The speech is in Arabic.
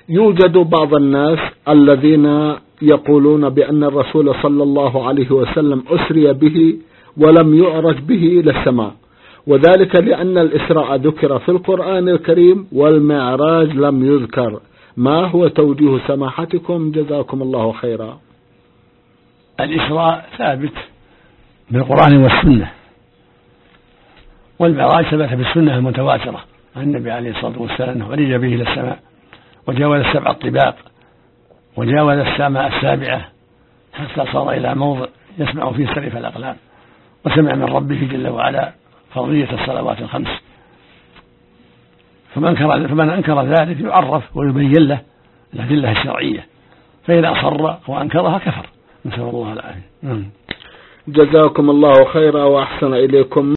يوجد بعض الناس الذين يقولون بأن الرسول صلى الله عليه وسلم أسري به ولم يعرج به إلى السماء، وذلك لأن الإسراء ذكر في القرآن الكريم والمعراج لم يذكر. ما هو توجيه سماحتكم جزاكم الله خيرا؟ الإسراء ثابت بالقرآن والسنة، والمعراج ثبت بالسنة المتواترة عن النبي عليه الصلاة والسلام أنه عرج به إلى السماء وجاوز 7 الطباق وجاوز السماء 7 حتى صار إلى موضع يسمع فيه سرف الأقلام، وسمع من ربه جل وعلا فرضية الصلوات ال5. فمن أنكر ذلك يعرف ويبين له الأدلة الشرعية، فإذا أصر وأنكرها كفر، نسأل الله العافية. جزاكم الله خيرا وأحسن إليكم.